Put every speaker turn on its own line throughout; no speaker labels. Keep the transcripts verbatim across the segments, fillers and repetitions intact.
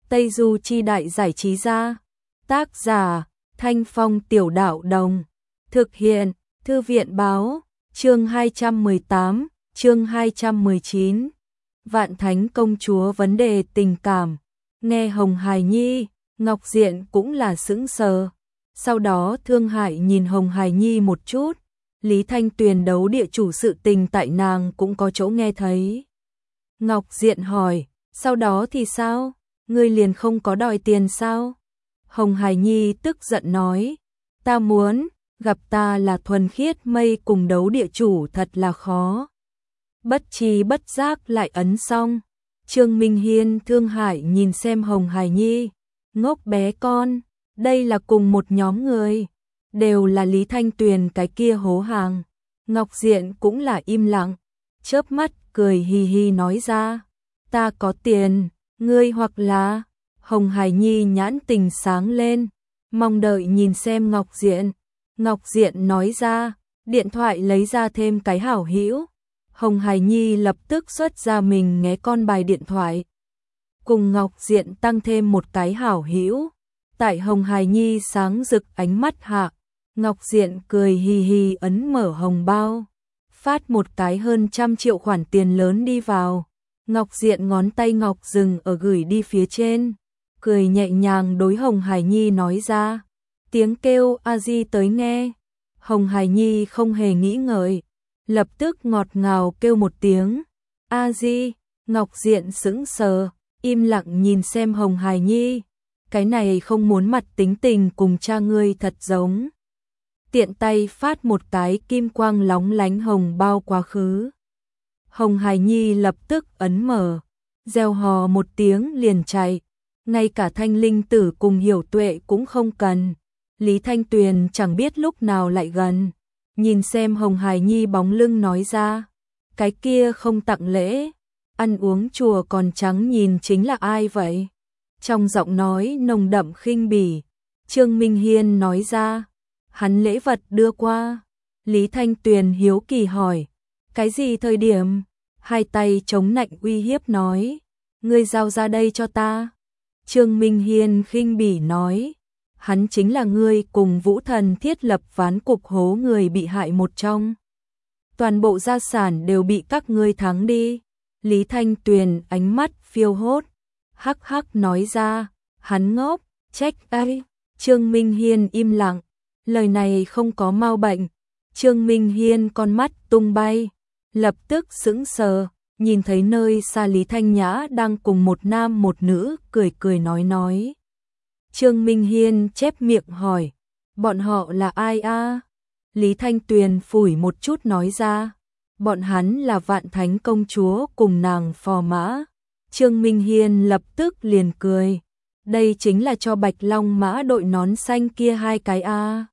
Tây Du Chi Đại Giải Trí Gia. Tác giả Thanh Phong Tiểu Đạo Đồng. Thực hiện Thư viện Báo. Chương hai trăm mười tám, chương hai trăm mười chín. Vạn Thánh Công Chúa vấn đề tình cảm. Nghe Hồng Hải Nhi, Ngọc Diện cũng là sững sờ. Sau đó Thương Hải nhìn Hồng Hải Nhi một chút. Lý Thanh Tuyền đấu địa chủ sự tình tại nàng cũng có chỗ nghe thấy. Ngọc Diện hỏi, sau đó thì sao? Ngươi liền không có đòi tiền sao? Hồng Hải Nhi tức giận nói, ta muốn, gặp ta là thuần khiết mây cùng đấu địa chủ thật là khó. Bất tri bất giác lại ấn xong. Trương Minh Hiên Thương Hải nhìn xem Hồng Hải Nhi, ngốc bé con, đây là cùng một nhóm người, đều là Lý Thanh Tuyền cái kia hố hàng. Ngọc Diện cũng là im lặng, chớp mắt cười hì hì nói ra, ta có tiền, ngươi hoặc là... Hồng Hải Nhi nhãn tình sáng lên, mong đợi nhìn xem Ngọc Diện. Ngọc Diện nói ra, điện thoại lấy ra thêm cái hảo hữu. Hồng Hải Nhi lập tức xuất ra mình nghe con bài điện thoại. Cùng Ngọc Diện tăng thêm một cái hảo hữu. Tại Hồng Hải Nhi sáng rực ánh mắt hạ, Ngọc Diện cười hì hì ấn mở hồng bao. Phát một cái hơn trăm triệu khoản tiền lớn đi vào. Ngọc Diện ngón tay ngọc dừng ở gửi đi phía trên. Cười nhẹ nhàng đối Hồng Hải Nhi nói ra, tiếng kêu a di tới nghe. Hồng Hải Nhi không hề nghĩ ngợi, lập tức ngọt ngào kêu một tiếng, a di. Ngọc Diện sững sờ, im lặng nhìn xem Hồng Hải Nhi, cái này không muốn mặt tính tình cùng cha ngươi thật giống. Tiện tay phát một cái kim quang lóng lánh hồng bao quá khứ. Hồng Hải Nhi lập tức ấn mở, reo hò một tiếng liền chạy. Ngay cả Thanh Linh Tử cùng Hiểu Tuệ cũng không cần. Lý Thanh Tuyền chẳng biết lúc nào lại gần. Nhìn xem Hồng Hải Nhi bóng lưng nói ra, cái kia không tặng lễ, ăn uống chùa còn trắng nhìn chính là ai vậy? Trong giọng nói nồng đậm khinh bỉ, Trương Minh Hiên nói ra, hắn lễ vật đưa qua. Lý Thanh Tuyền hiếu kỳ hỏi, cái gì thời điểm? Hai tay chống nạnh uy hiếp nói, ngươi giao ra đây cho ta. Trương Minh Hiên khinh bỉ nói, hắn chính là ngươi cùng Vũ Thần thiết lập ván cục hố người bị hại một trong. Toàn bộ gia sản đều bị các ngươi thắng đi. Lý Thanh Tuyền ánh mắt phiêu hốt, hắc hắc nói ra, hắn ngốc, trách ai. Trương Minh Hiên im lặng, lời này không có mau bệnh. Trương Minh Hiên con mắt tung bay, lập tức sững sờ. Nhìn thấy nơi xa Lý Thanh Nhã đang cùng một nam một nữ cười cười nói nói. Trương Minh Hiên chép miệng hỏi, bọn họ là ai a? Lý Thanh Tuyền phủi một chút nói ra, bọn hắn là Vạn Thánh Công Chúa cùng nàng phò mã. Trương Minh Hiên lập tức liền cười, đây chính là cho Bạch Long Mã đội nón xanh kia hai cái a.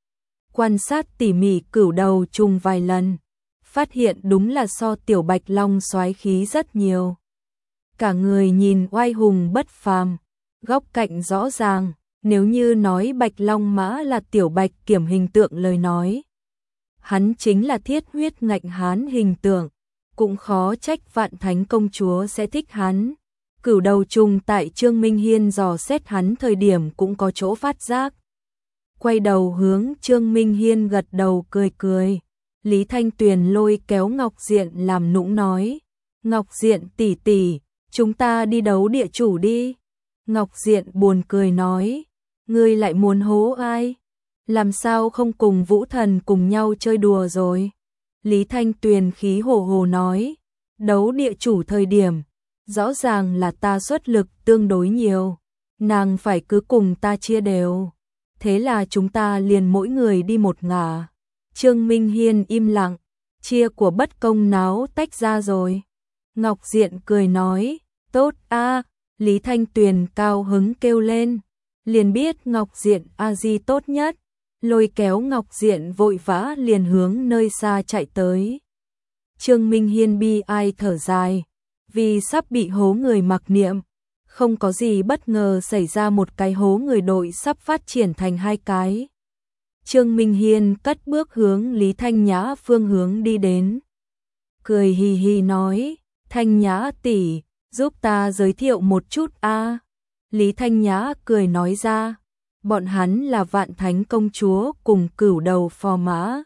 Quan sát tỉ mỉ cửu đầu trùng vài lần, phát hiện đúng là so tiểu Bạch Long soái khí rất nhiều. Cả người nhìn oai hùng bất phàm, góc cạnh rõ ràng, nếu như nói Bạch Long Mã là tiểu Bạch Kiểm hình tượng lời nói. Hắn chính là thiết huyết ngạnh hán hình tượng, cũng khó trách Vạn Thánh Công Chúa sẽ thích hắn. Cửu đầu trùng tại Trương Minh Hiên dò xét hắn thời điểm cũng có chỗ phát giác. Quay đầu hướng Trương Minh Hiên gật đầu cười cười. Lý Thanh Tuyền lôi kéo Ngọc Diện làm nũng nói, Ngọc Diện tỷ tỷ, chúng ta đi đấu địa chủ đi. Ngọc Diện buồn cười nói, ngươi lại muốn hố ai? Làm sao không cùng Vũ Thần cùng nhau chơi đùa rồi? Lý Thanh Tuyền khí hổ hồ nói, đấu địa chủ thời điểm, rõ ràng là ta xuất lực tương đối nhiều, nàng phải cứ cùng ta chia đều. Thế là chúng ta liền mỗi người đi một ngả. Trương Minh Hiên im lặng, chia của bất công náo tách ra rồi. Ngọc Diện cười nói, tốt a. Lý Thanh Tuyền cao hứng kêu lên, liền biết Ngọc Diện a di tốt nhất, lôi kéo Ngọc Diện vội vã liền hướng nơi xa chạy tới. Trương Minh Hiên bi ai thở dài, vì sắp bị hố người mặc niệm, không có gì bất ngờ xảy ra một cái hố người đội sắp phát triển thành hai cái. Trương Minh Hiên cất bước hướng Lý Thanh Nhã phương hướng đi đến. Cười hì hì nói, Thanh Nhã tỷ, giúp ta giới thiệu một chút a. Lý Thanh Nhã cười nói ra, bọn hắn là Vạn Thánh Công Chúa cùng Cửu Đầu Phò Mã.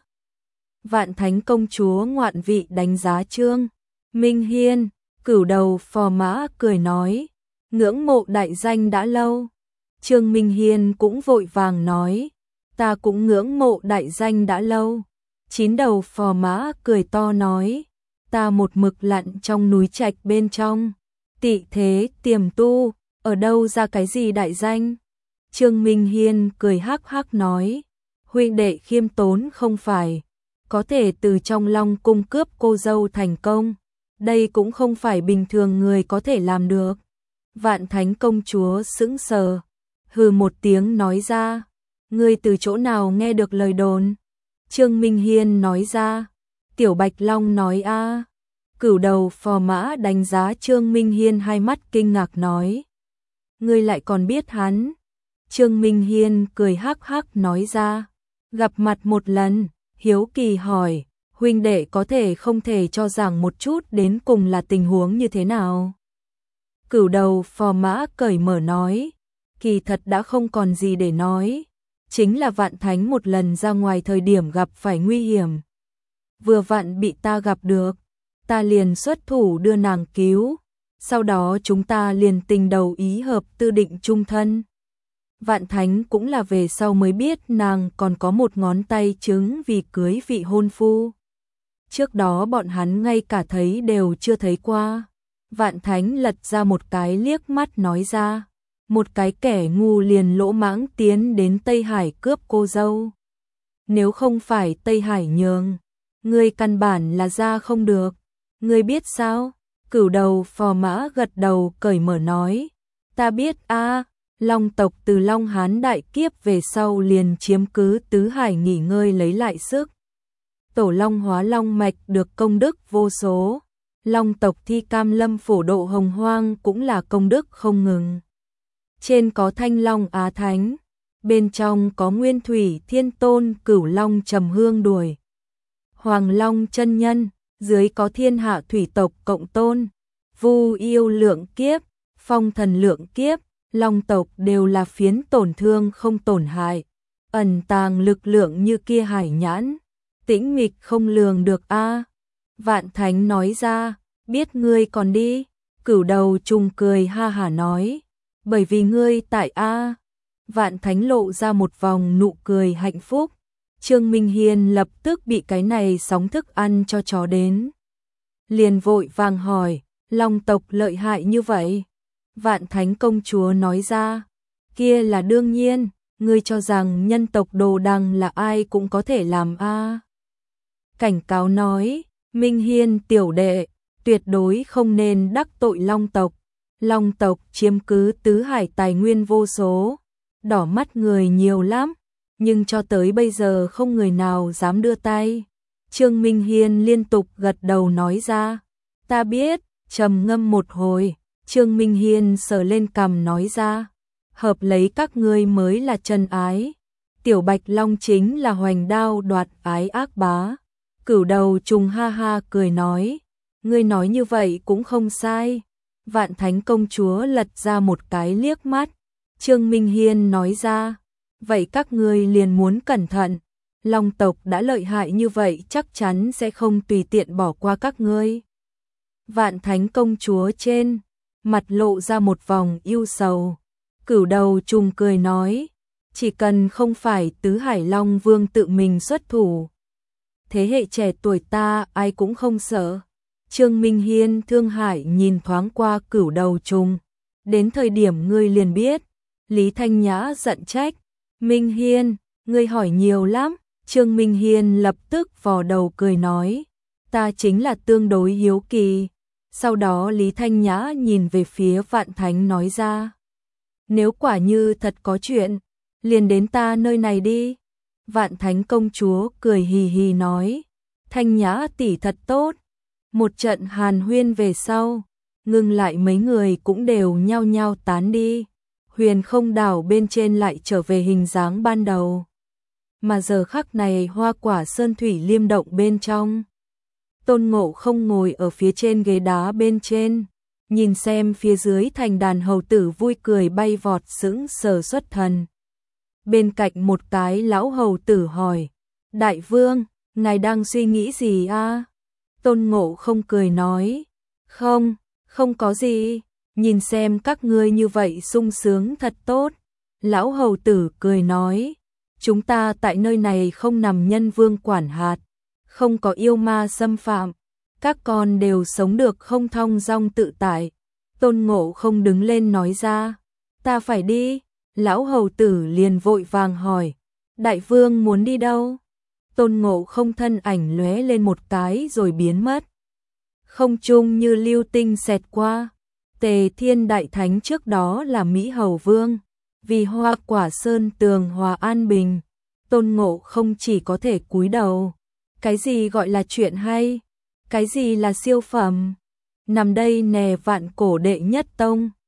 Vạn Thánh Công Chúa ngoạn vị đánh giá Trương Minh Hiên, Cửu Đầu Phò Mã cười nói, ngưỡng mộ đại danh đã lâu. Trương Minh Hiên cũng vội vàng nói, ta cũng ngưỡng mộ đại danh đã lâu. Chín Đầu Phò Mã cười to nói, ta một mực lặn trong núi trạch bên trong, tị thế tiềm tu, ở đâu ra cái gì đại danh? Trương Minh Hiên cười hắc hắc nói, huynh đệ khiêm tốn không phải, có thể từ trong Long cung cướp cô dâu thành công, đây cũng không phải bình thường người có thể làm được. Vạn Thánh Công Chúa sững sờ, hừ một tiếng nói ra, ngươi từ chỗ nào nghe được lời đồn? Trương Minh Hiên nói ra, Tiểu Bạch Long nói a. Cửu Đầu Phò Mã đánh giá Trương Minh Hiên hai mắt kinh ngạc nói, ngươi lại còn biết hắn? Trương Minh Hiên cười hắc hắc nói ra, gặp mặt một lần, hiếu kỳ hỏi, huynh đệ có thể không thể cho rằng một chút đến cùng là tình huống như thế nào? Cửu Đầu Phò Mã cởi mở nói, kỳ thật đã không còn gì để nói, chính là Vạn Thánh một lần ra ngoài thời điểm gặp phải nguy hiểm. Vừa vặn bị ta gặp được, ta liền xuất thủ đưa nàng cứu, sau đó chúng ta liền tình đầu ý hợp tư định chung thân. Vạn Thánh cũng là về sau mới biết nàng còn có một ngón tay trứng vì cưới vị hôn phu. Trước đó bọn hắn ngay cả thấy đều chưa thấy qua. Vạn Thánh lật ra một cái liếc mắt nói ra, một cái kẻ ngu liền lỗ mãng tiến đến Tây Hải cướp cô dâu. Nếu không phải Tây Hải nhường, ngươi căn bản là ra không được. Ngươi biết sao? Cửu Đầu Phò Mã gật đầu cởi mở nói, ta biết a. Long tộc từ Long Hán đại kiếp về sau liền chiếm cứ Tứ Hải nghỉ ngơi lấy lại sức. Tổ Long hóa Long mạch được công đức vô số. Long tộc thi cam lâm phổ độ hồng hoang cũng là công đức không ngừng. Trên có Thanh Long Á Thánh, bên trong có Nguyên Thủy Thiên Tôn Cửu Long trầm hương đuổi. Hoàng Long chân nhân, dưới có Thiên Hạ Thủy tộc cộng tôn, Vu Yêu lượng kiếp, Phong Thần lượng kiếp. Long tộc đều là phiến tổn thương không tổn hại, ẩn tàng lực lượng như kia hải nhãn, tĩnh mịch không lường được a. Vạn Thánh nói ra, biết ngươi còn đi. Cửu Đầu trùng cười ha hả nói, bởi vì ngươi tại a. Vạn Thánh lộ ra một vòng nụ cười hạnh phúc. Trương Minh Hiên lập tức bị cái này sóng thức ăn cho chó đến, liền vội vàng hỏi, Long tộc lợi hại như vậy? Vạn Thánh Công Chúa nói ra, kia là đương nhiên, ngươi cho rằng nhân tộc Đồ Đằng là ai cũng có thể làm a? À. Cảnh cáo nói, Minh Hiên tiểu đệ, tuyệt đối không nên đắc tội Long tộc. Long tộc chiếm cứ Tứ Hải tài nguyên vô số, đỏ mắt người nhiều lắm, nhưng cho tới bây giờ không người nào dám đưa tay. Trương Minh Hiên liên tục gật đầu nói ra, ta biết. Trầm ngâm một hồi, Trương Minh Hiên sờ lên cằm nói ra, hợp lấy các ngươi mới là chân ái. Tiểu Bạch Long chính là hoành đao đoạt ái ác bá. Cửu Đầu trùng ha ha cười nói, ngươi nói như vậy cũng không sai. Vạn Thánh Công Chúa lật ra một cái liếc mắt. Trương Minh Hiên nói ra, vậy các ngươi liền muốn cẩn thận. Long tộc đã lợi hại như vậy chắc chắn sẽ không tùy tiện bỏ qua các ngươi. Vạn Thánh Công Chúa trên mặt lộ ra một vòng yêu sầu. Cửu Đầu trùng cười nói, chỉ cần không phải Tứ Hải Long Vương tự mình xuất thủ, thế hệ trẻ tuổi ta ai cũng không sợ. Trương Minh Hiên thương hại nhìn thoáng qua Cửu Đầu trùng, đến thời điểm ngươi liền biết. Lý Thanh Nhã giận trách, Minh Hiên, ngươi hỏi nhiều lắm. Trương Minh Hiên lập tức vò đầu cười nói, ta chính là tương đối hiếu kỳ. Sau đó Lý Thanh Nhã nhìn về phía Vạn Thánh nói ra, nếu quả như thật có chuyện, liền đến ta nơi này đi. Vạn Thánh Công Chúa cười hì hì nói, Thanh Nhã tỷ thật tốt. Một trận hàn huyên về sau, ngưng lại mấy người cũng đều nhao nhao tán đi. Huyền Không đảo bên trên lại trở về hình dáng ban đầu. Mà giờ khắc này Hoa Quả Sơn Thủy Liêm động bên trong, Tôn Ngộ Không ngồi ở phía trên ghế đá bên trên, nhìn xem phía dưới thành đàn hầu tử vui cười bay vọt sững sờ xuất thần. Bên cạnh một cái lão hầu tử hỏi, đại vương, ngài đang suy nghĩ gì a? Tôn Ngộ Không cười nói, không, không có gì, nhìn xem các ngươi như vậy sung sướng thật tốt. Lão hầu tử cười nói, chúng ta tại nơi này không nằm nhân vương quản hạt, không có yêu ma xâm phạm, các con đều sống được không thong dong tự tại. Tôn Ngộ Không đứng lên nói ra, ta phải đi. Lão hầu tử liền vội vàng hỏi, đại vương muốn đi đâu? Tôn Ngộ Không thân ảnh lóe lên một cái rồi biến mất. Không trung như lưu tinh xẹt qua. Tề Thiên Đại Thánh trước đó là Mỹ Hầu Vương, vì Hoa Quả Sơn tường hòa an bình, Tôn Ngộ Không chỉ có thể cúi đầu. Cái gì gọi là chuyện hay? Cái gì là siêu phẩm? Nằm đây nè vạn cổ đệ nhất tông.